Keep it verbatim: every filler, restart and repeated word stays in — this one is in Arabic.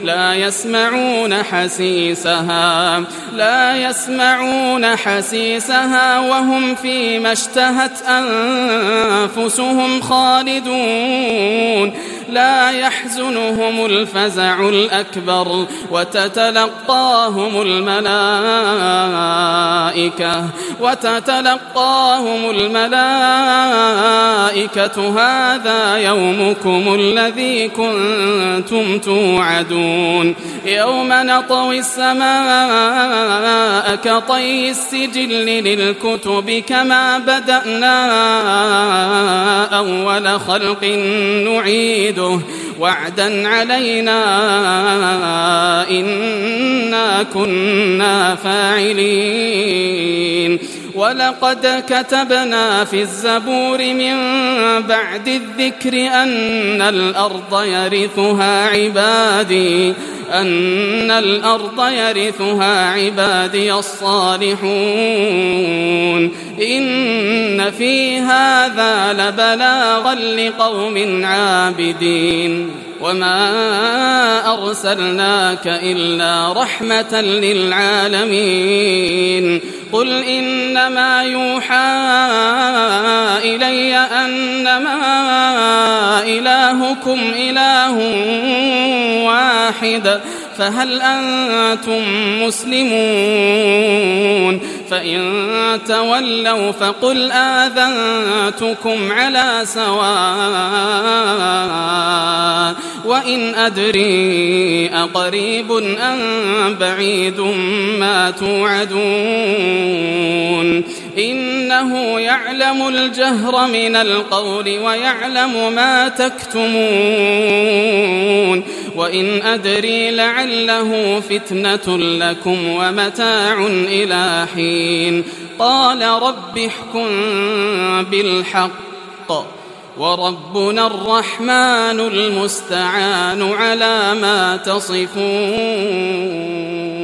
لا يسمعون حسيسها لا يسمعون حسيسها وهم فيما اشتهت أنفسهم خالدون لا يحزنهم الفزع الأكبر وتتلقاهم الملائكة وتتلقاهم الملائكة هذا يومكم الذي كنتم توعدون يوم نطوي السماء كطي السجل للكتب كما بدأنا أول خلق نعيده وعدا علينا إنا كنا فاعلين ولقد كتبنا في الزبور من بعد الذكر أن الأرض يرثها عبادي أن الأرض يرثها عبادي الصالحون إن في هذا لبلاغا لقوم عابدين وما أرسلناك إلا رحمة للعالمين قل إنما يوحى إلي أنما إلهكم إله واحد فهل أنتم مسلمون فإن تولوا فقل آذنتكم على سواء وإن أدري أقريب أم بعيد ما توعدون إنه يعلم الجهر من القول ويعلم ما تكتمون وإن أدري لعله فتنة لكم ومتاع إلى حين قال رب احكم بالحق وربنا الرحمن المستعان على ما تصفون.